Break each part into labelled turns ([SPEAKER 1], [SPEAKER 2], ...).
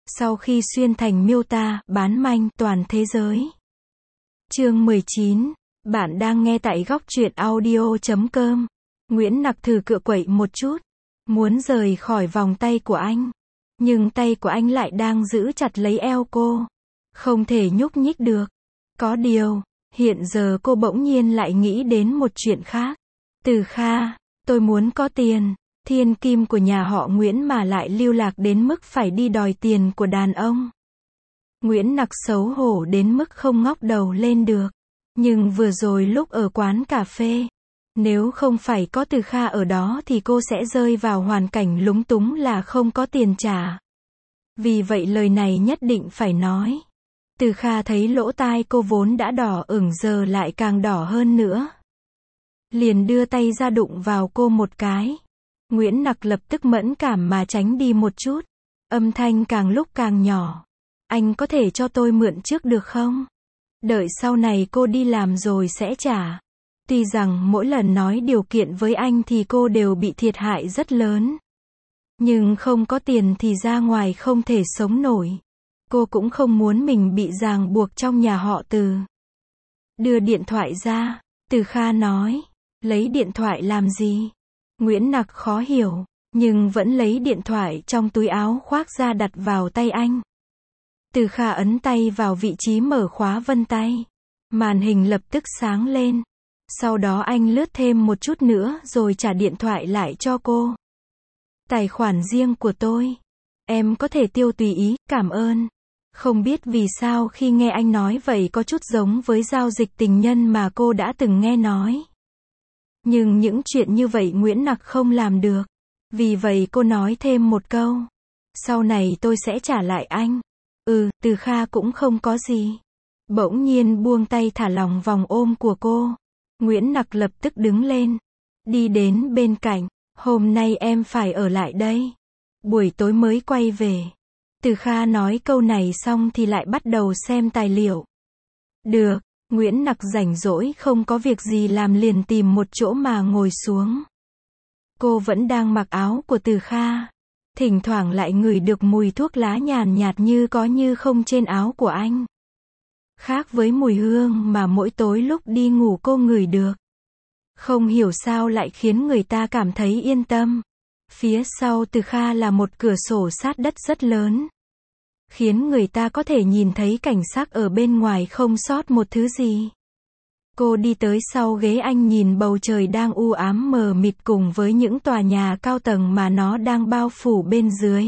[SPEAKER 1] Sau khi xuyên thành miêu tả, bán manh, toàn thế giới. Chương 19. Bạn đang nghe tại góc truyện audio.com. Nguyễn Nặc thử cựa quậy một chút. Muốn rời khỏi vòng tay của anh. Nhưng tay của anh lại đang giữ chặt lấy eo cô. Không thể nhúc nhích được. Có điều, hiện giờ cô bỗng nhiên lại nghĩ đến một chuyện khác. Từ Kha, tôi muốn có tiền. Thiên kim của nhà họ Nguyễn mà lại lưu lạc đến mức phải đi đòi tiền của đàn ông. Nguyễn Nặc xấu hổ đến mức không ngóc đầu lên được. Nhưng vừa rồi lúc ở quán cà phê, nếu không phải có Từ Kha ở đó thì cô sẽ rơi vào hoàn cảnh lúng túng là không có tiền trả. Vì vậy lời này nhất định phải nói. Từ Kha thấy lỗ tai cô vốn đã đỏ ửng giờ lại càng đỏ hơn nữa. Liền đưa tay ra đụng vào cô một cái. Nguyễn Nặc lập tức mẫn cảm mà tránh đi một chút. Âm thanh càng lúc càng nhỏ. Anh có thể cho tôi mượn trước được không? Đợi sau này cô đi làm rồi sẽ trả. Tuy rằng mỗi lần nói điều kiện với anh thì cô đều bị thiệt hại rất lớn. Nhưng không có tiền thì ra ngoài không thể sống nổi. Cô cũng không muốn mình bị ràng buộc trong nhà họ Từ. Đưa điện thoại ra, Từ Kha nói. Lấy điện thoại làm gì? Nguyễn Nặc khó hiểu, nhưng vẫn lấy điện thoại trong túi áo khoác ra đặt vào tay anh. Từ Kha ấn tay vào vị trí mở khóa vân tay. Màn hình lập tức sáng lên. Sau đó anh lướt thêm một chút nữa rồi trả điện thoại lại cho cô. Tài khoản riêng của tôi. Em có thể tiêu tùy ý, cảm ơn. Không biết vì sao khi nghe anh nói vậy có chút giống với giao dịch tình nhân mà cô đã từng nghe nói. Nhưng những chuyện như vậy Nguyễn Nặc không làm được. Vì vậy cô nói thêm một câu. Sau này tôi sẽ trả lại anh. Từ Kha cũng không có gì. Bỗng nhiên buông tay thả lỏng vòng ôm của cô. Nguyễn Nặc lập tức đứng lên. Đi đến bên cạnh. Hôm nay em phải ở lại đây. Buổi tối mới quay về. Từ Kha nói câu này xong thì lại bắt đầu xem tài liệu. Được. Nguyễn Nặc rảnh rỗi không có việc gì làm liền tìm một chỗ mà ngồi xuống. Cô vẫn đang mặc áo của Từ Kha. Thỉnh thoảng lại ngửi được mùi thuốc lá nhàn nhạt như có như không trên áo của anh. Khác với mùi hương mà mỗi tối lúc đi ngủ cô ngửi được. Không hiểu sao lại khiến người ta cảm thấy yên tâm. Phía sau Từ Kha là một cửa sổ sát đất rất lớn. Khiến người ta có thể nhìn thấy cảnh sắc ở bên ngoài không sót một thứ gì. Cô đi tới sau ghế anh nhìn bầu trời đang u ám mờ mịt cùng với những tòa nhà cao tầng mà nó đang bao phủ bên dưới.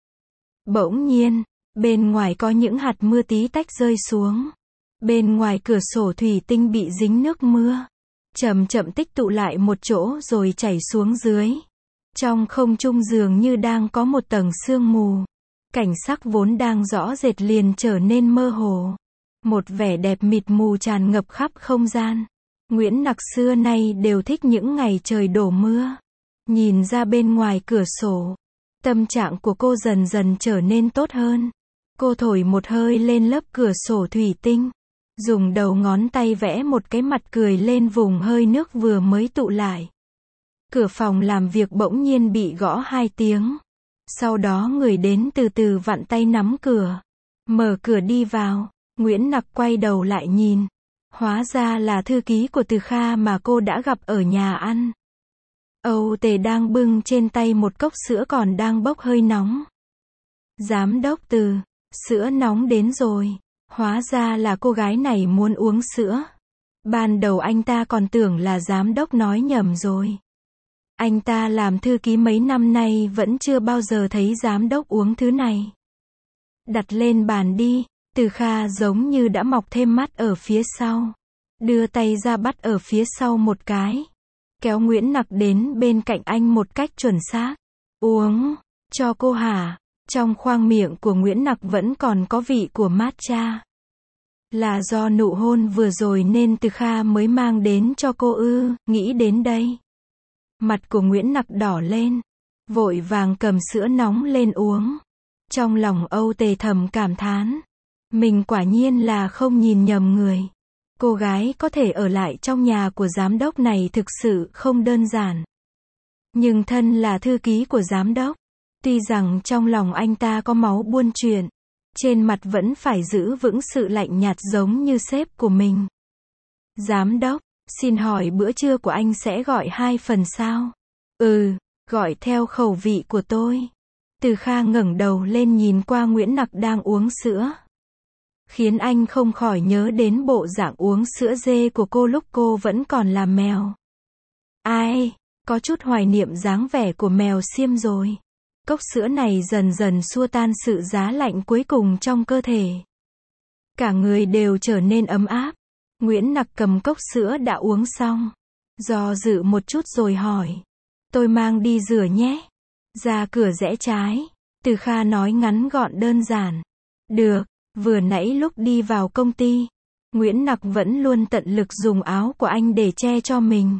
[SPEAKER 1] Bỗng nhiên, bên ngoài có những hạt mưa tí tách rơi xuống. Bên ngoài cửa sổ thủy tinh bị dính nước mưa. Chậm chậm tích tụ lại một chỗ rồi chảy xuống dưới. Trong không trung dường như đang có một tầng sương mù. Cảnh sắc vốn đang rõ rệt liền trở nên mơ hồ. Một vẻ đẹp mịt mù tràn ngập khắp không gian. Nguyễn Nặc xưa nay đều thích những ngày trời đổ mưa. Nhìn ra bên ngoài cửa sổ, tâm trạng của cô dần dần trở nên tốt hơn. Cô thổi một hơi lên lớp cửa sổ thủy tinh. Dùng đầu ngón tay vẽ một cái mặt cười lên vùng hơi nước vừa mới tụ lại. Cửa phòng làm việc bỗng nhiên bị gõ 2 tiếng. Sau đó người đến từ từ vặn tay nắm cửa. Mở cửa đi vào. Nguyễn Nặc quay đầu lại nhìn. Hóa ra là thư ký của Từ Kha mà cô đã gặp ở nhà ăn. Âu Tề đang bưng trên tay một cốc sữa còn đang bốc hơi nóng. Giám đốc Từ, sữa nóng đến rồi. Hóa ra là cô gái này muốn uống sữa. Ban đầu anh ta còn tưởng là giám đốc nói nhầm rồi. Anh ta làm thư ký mấy năm nay vẫn chưa bao giờ thấy giám đốc uống thứ này. Đặt lên bàn đi. Từ Kha giống như đã mọc thêm mắt ở phía sau. Đưa tay ra bắt ở phía sau một cái. Kéo Nguyễn Nặc đến bên cạnh anh một cách chuẩn xác. Uống, cho cô hả? Trong khoang miệng của Nguyễn Nặc vẫn còn có vị của matcha. Là do nụ hôn vừa rồi nên Từ Kha mới mang đến cho cô nghĩ đến đây. Mặt của Nguyễn Nặc đỏ lên. Vội vàng cầm sữa nóng lên uống. Trong lòng Âu Tề thầm cảm thán. Mình quả nhiên là không nhìn nhầm người. Cô gái có thể ở lại trong nhà của giám đốc này thực sự không đơn giản. Nhưng thân là thư ký của giám đốc. Tuy rằng trong lòng anh ta có máu buôn chuyện, trên mặt vẫn phải giữ vững sự lạnh nhạt giống như sếp của mình. Giám đốc, xin hỏi bữa trưa của anh sẽ gọi 2 phần sao? Ừ, gọi theo khẩu vị của tôi. Từ Kha ngẩng đầu lên nhìn qua Nguyễn Nặc đang uống sữa, khiến anh không khỏi nhớ đến bộ dạng uống sữa dê của cô lúc cô vẫn còn là mèo. Ai, có chút hoài niệm dáng vẻ của mèo Xiêm rồi. Cốc sữa này dần dần xua tan sự giá lạnh cuối cùng trong cơ thể. Cả người đều trở nên ấm áp. Nguyễn Nặc cầm cốc sữa đã uống xong, do dự một chút rồi hỏi. Tôi mang đi rửa nhé. Ra cửa rẽ trái. Từ Kha nói ngắn gọn đơn giản. Được, vừa nãy lúc đi vào công ty, Nguyễn Nặc vẫn luôn tận lực dùng áo của anh để che cho mình.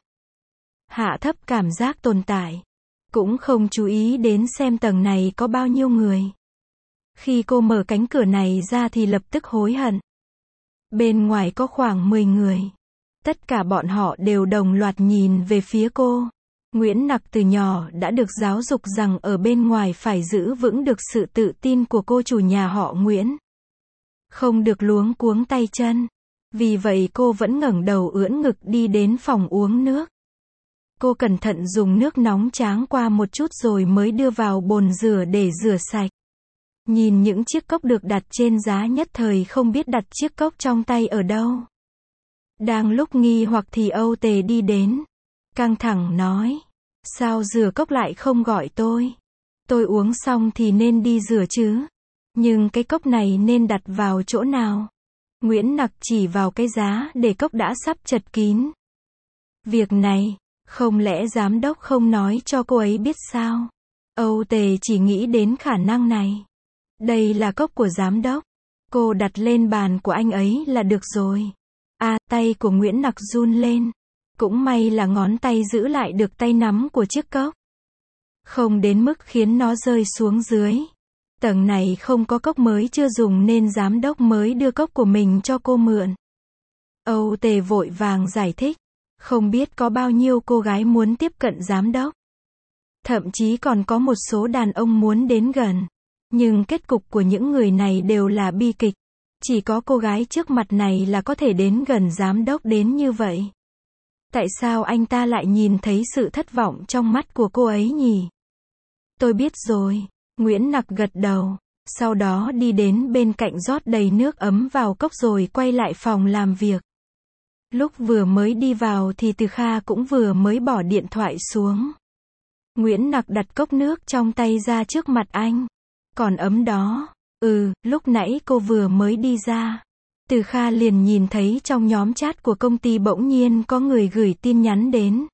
[SPEAKER 1] Hạ thấp cảm giác tồn tại. Cũng không chú ý đến xem tầng này có bao nhiêu người. Khi cô mở cánh cửa này ra thì lập tức hối hận. Bên ngoài có khoảng 10 người. Tất cả bọn họ đều đồng loạt nhìn về phía cô. Nguyễn Nặc từ nhỏ đã được giáo dục rằng ở bên ngoài phải giữ vững được sự tự tin của cô chủ nhà họ Nguyễn. Không được luống cuống tay chân. Vì vậy cô vẫn ngẩng đầu ưỡn ngực đi đến phòng uống nước. Cô cẩn thận dùng nước nóng tráng qua một chút rồi mới đưa vào bồn rửa để rửa sạch. Nhìn những chiếc cốc được đặt trên giá nhất thời không biết đặt chiếc cốc trong tay ở đâu. Đang lúc nghi hoặc thì Âu Tề đi đến. Căng thẳng nói. Sao rửa cốc lại không gọi tôi? Tôi uống xong thì nên đi rửa chứ. Nhưng cái cốc này nên đặt vào chỗ nào? Nguyễn Nặc chỉ vào cái giá để cốc đã sắp chật kín. Việc này, không lẽ giám đốc không nói cho cô ấy biết sao? Âu Tề chỉ nghĩ đến khả năng này. Đây là cốc của giám đốc. Cô đặt lên bàn của anh ấy là được rồi. Tay của Nguyễn Nặc run lên. Cũng may là ngón tay giữ lại được tay nắm của chiếc cốc. Không đến mức khiến nó rơi xuống dưới. Tầng này không có cốc mới chưa dùng nên giám đốc mới đưa cốc của mình cho cô mượn. Âu Tề vội vàng giải thích. Không biết có bao nhiêu cô gái muốn tiếp cận giám đốc. Thậm chí còn có một số đàn ông muốn đến gần. Nhưng kết cục của những người này đều là bi kịch. Chỉ có cô gái trước mặt này là có thể đến gần giám đốc đến như vậy. Tại sao anh ta lại nhìn thấy sự thất vọng trong mắt của cô ấy nhỉ? Tôi biết rồi. Nguyễn Nặc gật đầu. Sau đó đi đến bên cạnh rót đầy nước ấm vào cốc rồi quay lại phòng làm việc. Lúc vừa mới đi vào thì Từ Kha cũng vừa mới bỏ điện thoại xuống. Nguyễn Nặc đặt cốc nước trong tay ra trước mặt anh. Còn ấm đó. Lúc nãy cô vừa mới đi ra. Từ Kha liền nhìn thấy trong nhóm chat của công ty bỗng nhiên có người gửi tin nhắn đến.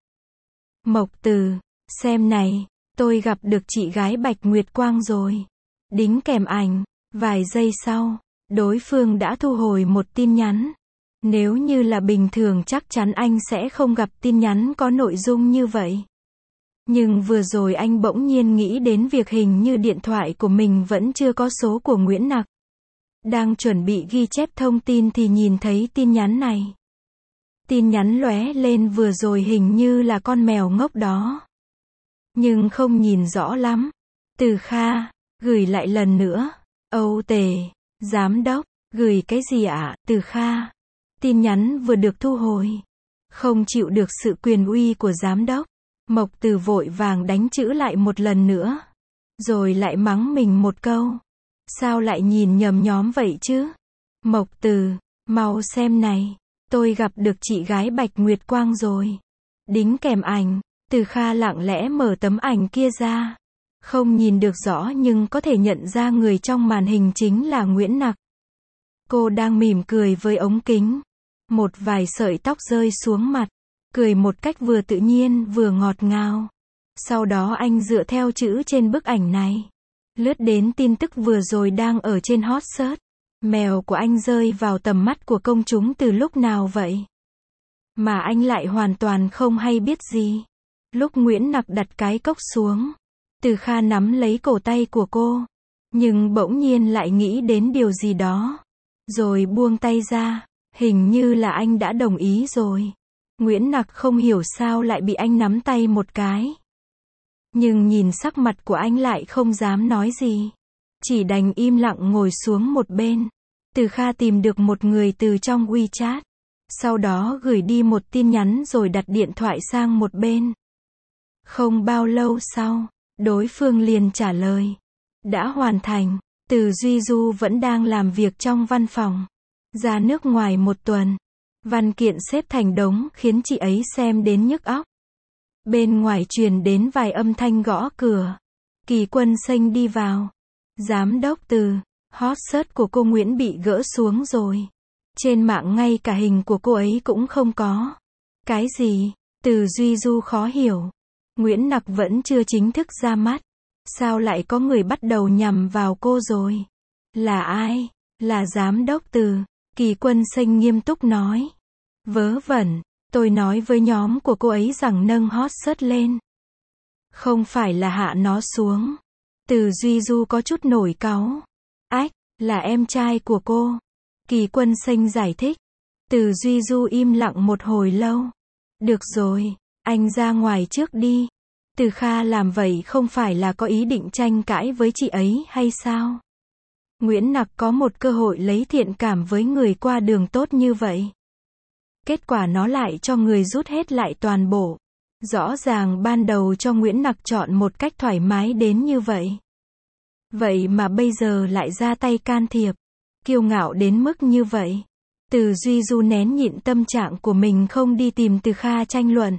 [SPEAKER 1] Mộc Từ, xem này, tôi gặp được chị gái Bạch Nguyệt Quang rồi. Đính kèm ảnh. Vài giây sau, đối phương đã thu hồi một tin nhắn. Nếu như là bình thường chắc chắn anh sẽ không gặp tin nhắn có nội dung như vậy. Nhưng vừa rồi anh bỗng nhiên nghĩ đến việc hình như điện thoại của mình vẫn chưa có số của Nguyễn Nặc. Đang chuẩn bị ghi chép thông tin thì nhìn thấy tin nhắn này. Tin nhắn lóe lên vừa rồi hình như là con mèo ngốc đó. Nhưng không nhìn rõ lắm. Từ Kha, gửi lại lần nữa. Âu Tề, giám đốc, gửi cái gì ạ? Từ Kha. Tin nhắn vừa được thu hồi. Không chịu được sự quyền uy của giám đốc. Mộc Từ vội vàng đánh chữ lại một lần nữa. Rồi lại mắng mình một câu. Sao lại nhìn nhầm nhóm vậy chứ? Mộc Từ, mau xem này. Tôi gặp được chị gái Bạch Nguyệt Quang rồi. Đính kèm ảnh. Từ Kha lặng lẽ mở tấm ảnh kia ra. Không nhìn được rõ nhưng có thể nhận ra người trong màn hình chính là Nguyễn Nặc. Cô đang mỉm cười với ống kính. Một vài sợi tóc rơi xuống mặt. Cười một cách vừa tự nhiên vừa ngọt ngào. Sau đó anh dựa theo chữ trên bức ảnh này. Lướt đến tin tức vừa rồi đang ở trên hot search. Mèo của anh rơi vào tầm mắt của công chúng từ lúc nào vậy? Mà anh lại hoàn toàn không hay biết gì. Lúc Nguyễn Nặc đặt cái cốc xuống, Từ Kha nắm lấy cổ tay của cô. Nhưng bỗng nhiên lại nghĩ đến điều gì đó. Rồi buông tay ra. Hình như là anh đã đồng ý rồi. Nguyễn Nặc không hiểu sao lại bị anh nắm tay một cái. Nhưng nhìn sắc mặt của anh lại không dám nói gì. Chỉ đành im lặng ngồi xuống một bên. Từ Kha tìm được một người từ trong WeChat. Sau đó gửi đi một tin nhắn rồi đặt điện thoại sang một bên. Không bao lâu sau, đối phương liền trả lời. Đã hoàn thành. Từ Duy Du vẫn đang làm việc trong văn phòng. Ra nước ngoài một tuần. Văn kiện xếp thành đống khiến chị ấy xem đến nhức óc. Bên ngoài truyền đến vài âm thanh gõ cửa. Kỳ Quân Xanh đi vào. Giám đốc Từ, hot search của cô Nguyễn bị gỡ xuống rồi. Trên mạng ngay cả hình của cô ấy cũng không có. Cái gì? Từ Duy Du khó hiểu. Nguyễn Nặc vẫn chưa chính thức ra mắt. Sao lại có người bắt đầu nhằm vào cô rồi? Là ai? Là giám đốc Từ. Kỳ Quân Xanh nghiêm túc nói. Vớ vẩn, tôi nói với nhóm của cô ấy rằng nâng hot search lên. Không phải là hạ nó xuống. Từ Duy Du có chút nổi cáu. Ách, là em trai của cô. Kỳ Quân Xanh giải thích. Từ Duy Du im lặng một hồi lâu. Được rồi, anh ra ngoài trước đi. Từ Kha làm vậy không phải là có ý định tranh cãi với chị ấy hay sao? Nguyễn Nặc có một cơ hội lấy thiện cảm với người qua đường tốt như vậy. Kết quả nó lại cho người rút hết lại toàn bộ. Rõ ràng ban đầu cho Nguyễn Nặc chọn một cách thoải mái đến như vậy. Vậy mà bây giờ lại ra tay can thiệp. Kiêu ngạo đến mức như vậy. Từ Duy Du nén nhịn tâm trạng của mình không đi tìm Từ Kha tranh luận.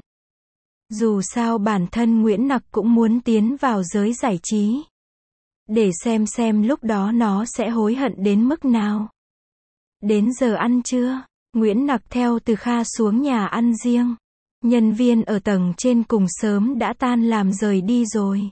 [SPEAKER 1] Dù sao bản thân Nguyễn Nặc cũng muốn tiến vào giới giải trí. Để xem lúc đó nó sẽ hối hận đến mức nào. Đến giờ ăn trưa, Nguyễn Nặc theo Từ Kha xuống nhà ăn riêng. Nhân viên ở tầng trên cùng sớm đã tan làm rời đi rồi.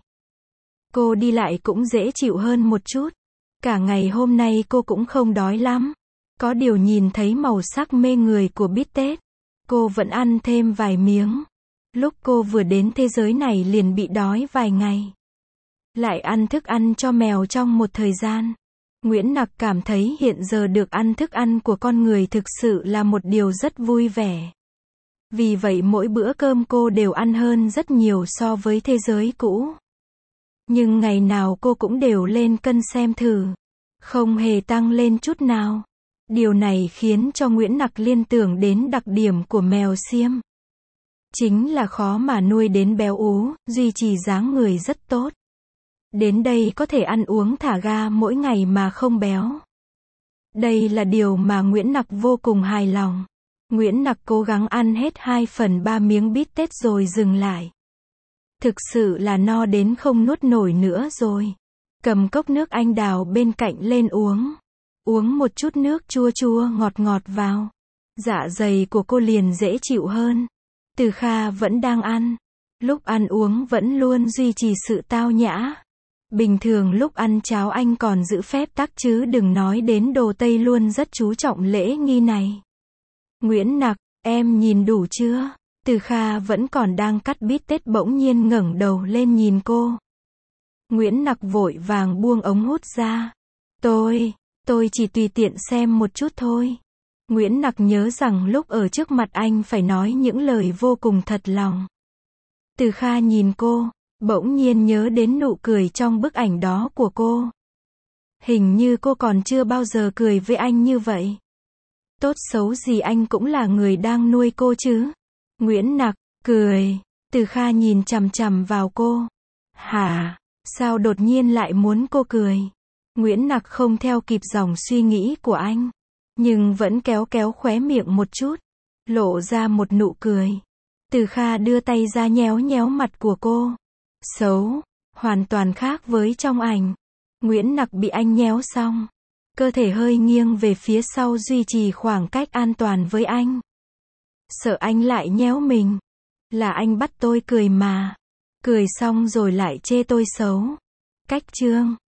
[SPEAKER 1] Cô đi lại cũng dễ chịu hơn một chút. Cả ngày hôm nay cô cũng không đói lắm. Có điều nhìn thấy màu sắc mê người của bít tết. Cô vẫn ăn thêm vài miếng. Lúc cô vừa đến thế giới này liền bị đói vài ngày. Lại ăn thức ăn cho mèo trong một thời gian. Nguyễn Nặc cảm thấy hiện giờ được ăn thức ăn của con người thực sự là một điều rất vui vẻ. Vì vậy mỗi bữa cơm cô đều ăn hơn rất nhiều so với thế giới cũ. Nhưng ngày nào cô cũng đều lên cân xem thử. Không hề tăng lên chút nào. Điều này khiến cho Nguyễn Nặc liên tưởng đến đặc điểm của mèo Xiêm. Chính là khó mà nuôi đến béo ú, duy trì dáng người rất tốt. Đến đây có thể ăn uống thả ga mỗi ngày mà không béo. Đây là điều mà Nguyễn Nặc vô cùng hài lòng. Nguyễn Nặc cố gắng ăn hết 2/3 miếng bít tết rồi dừng lại. Thực sự là no đến không nuốt nổi nữa rồi. Cầm cốc nước anh đào bên cạnh lên uống. Uống một chút nước chua chua ngọt ngọt vào. Dạ dày của cô liền dễ chịu hơn. Từ Kha vẫn đang ăn. Lúc ăn uống vẫn luôn duy trì sự tao nhã. Bình thường lúc ăn cháo anh còn giữ phép tắc chứ đừng nói đến đồ Tây luôn rất chú trọng lễ nghi này. Nguyễn Nặc, em nhìn đủ chưa? Từ Kha vẫn còn đang cắt bít tết bỗng nhiên ngẩng đầu lên nhìn cô. Nguyễn Nặc vội vàng buông ống hút ra. Tôi chỉ tùy tiện xem một chút thôi. Nguyễn Nặc nhớ rằng lúc ở trước mặt anh phải nói những lời vô cùng thật lòng. Từ Kha nhìn cô, bỗng nhiên nhớ đến nụ cười trong bức ảnh đó của cô. Hình như cô còn chưa bao giờ cười với anh như vậy. Tốt xấu gì anh cũng là người đang nuôi cô chứ. Nguyễn Nặc, cười. Từ Kha nhìn chằm chằm vào cô. Hả? Sao đột nhiên lại muốn cô cười? Nguyễn Nặc không theo kịp dòng suy nghĩ của anh. Nhưng vẫn kéo khóe miệng một chút. Lộ ra một nụ cười. Từ Kha đưa tay ra nhéo nhéo mặt của cô. Xấu. Hoàn toàn khác với trong ảnh. Nguyễn Nặc bị anh nhéo xong. Cơ thể hơi nghiêng về phía sau duy trì khoảng cách an toàn với anh. Sợ anh lại nhéo mình. Là anh bắt tôi cười mà. Cười xong rồi lại chê tôi xấu. Cách chương.